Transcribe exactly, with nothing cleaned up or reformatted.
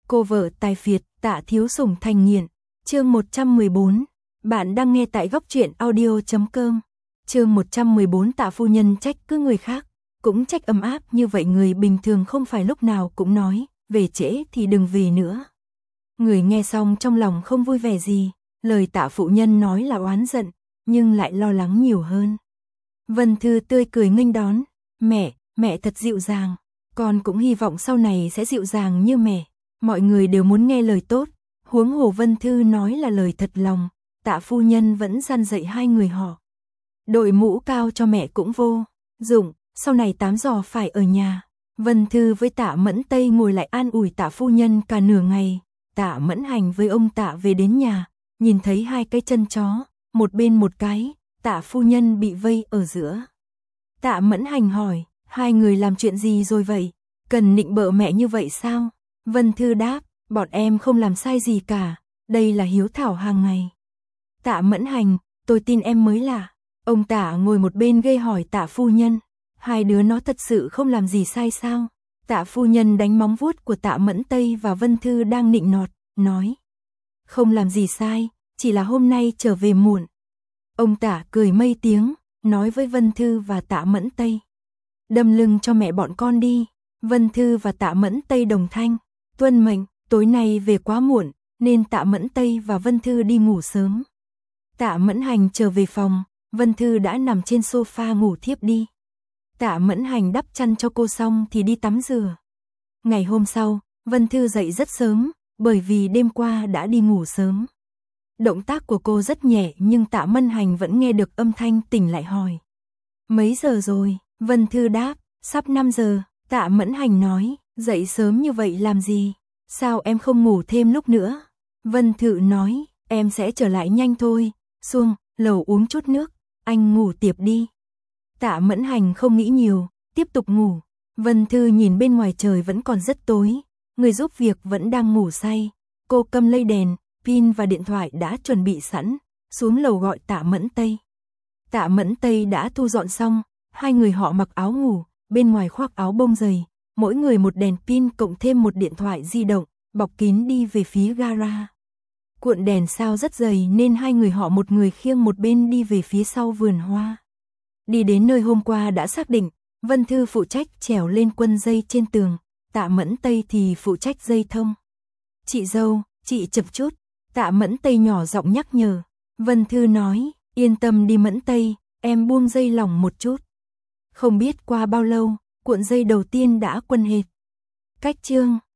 Cô vợ tài phiệt, Tạ Thiếu Sủng thành nghiện. Chương một trăm mười bốn. Bạn đang nghe tại góc truyện audio chấm com. Chương một trăm mười bốn. Tạ phu nhân trách cứ người khác, cũng trách ấm áp như vậy, người bình thường không phải lúc nào cũng nói, về trễ thì đừng về nữa. Người nghe xong trong lòng không vui vẻ gì, lời Tạ phụ nhân nói là oán giận, nhưng lại lo lắng nhiều hơn. Vân Thư tươi cười nghênh đón, "Mẹ, mẹ thật dịu dàng, con cũng hy vọng sau này sẽ dịu dàng như mẹ." Mọi người đều muốn nghe lời tốt, huống hồ Vân Thư nói là lời thật lòng, Tạ phu nhân vẫn răn dạy hai người họ. Đội mũ cao cho mẹ cũng vô dụng, sau này tám giờ phải ở nhà. Vân Thư với Tạ Mẫn Tây ngồi lại an ủi Tạ phu nhân cả nửa ngày. Tạ Mẫn Hành với ông Tạ về đến nhà, nhìn thấy hai cái chân chó, một bên một cái, Tạ phu nhân bị vây ở giữa. Tạ Mẫn Hành hỏi, hai người làm chuyện gì rồi vậy? Cần nịnh bợ mẹ như vậy sao? Vân Thư đáp, bọn em không làm sai gì cả, đây là hiếu thảo hàng ngày. Tạ Mẫn Hành, tôi tin em mới lạ. Ông Tạ ngồi một bên gây hỏi Tạ phu nhân, hai đứa nó thật sự không làm gì sai sao? Tạ phu nhân đánh móng vuốt của Tạ Mẫn Tây và Vân Thư đang nịnh nọt, nói, không làm gì sai, chỉ là hôm nay trở về muộn. Ông Tạ cười mây tiếng, nói với Vân Thư và Tạ Mẫn Tây, đâm lưng cho mẹ bọn con đi. Vân Thư và Tạ Mẫn Tây đồng thanh, tuân mệnh. Tối nay về quá muộn, nên Tạ Mẫn Tây và Vân Thư đi ngủ sớm. Tạ Mẫn Hành trở về phòng, Vân Thư đã nằm trên sofa ngủ thiếp đi. Tạ Mẫn Hành đắp chăn cho cô xong thì đi tắm rửa. Ngày hôm sau, Vân Thư dậy rất sớm, bởi vì đêm qua đã đi ngủ sớm. Động tác của cô rất nhẹ nhưng Tạ Mẫn Hành vẫn nghe được âm thanh, tỉnh lại hỏi, mấy giờ rồi? Vân Thư đáp, sắp năm giờ. Tạ Mẫn Hành nói, dậy sớm như vậy làm gì? Sao em không ngủ thêm lúc nữa? Vân Thư nói, em sẽ trở lại nhanh thôi. Xuống lầu uống chút nước, anh ngủ tiếp đi. Tạ Mẫn Hành không nghĩ nhiều, tiếp tục ngủ. Vân Thư nhìn bên ngoài trời vẫn còn rất tối, người giúp việc vẫn đang ngủ say. Cô cầm lấy đèn, pin và điện thoại đã chuẩn bị sẵn, xuống lầu gọi Tạ Mẫn Tây. Tạ Mẫn Tây đã thu dọn xong, hai người họ mặc áo ngủ, bên ngoài khoác áo bông dày, mỗi người một đèn pin cộng thêm một điện thoại di động, bọc kín đi về phía gara. Cuộn đèn sao rất dày nên hai người họ một người khiêng một bên đi về phía sau vườn hoa. Đi đến nơi hôm qua đã xác định, Vân Thư phụ trách trèo lên quân dây trên tường, Tạ Mẫn Tây thì phụ trách dây thông. Chị dâu, chị chậm chút, Tạ Mẫn Tây nhỏ giọng nhắc nhở. Vân Thư nói, yên tâm đi Mẫn Tây, em buông dây lỏng một chút. Không biết qua bao lâu, cuộn dây đầu tiên đã quân hệt. Cách chương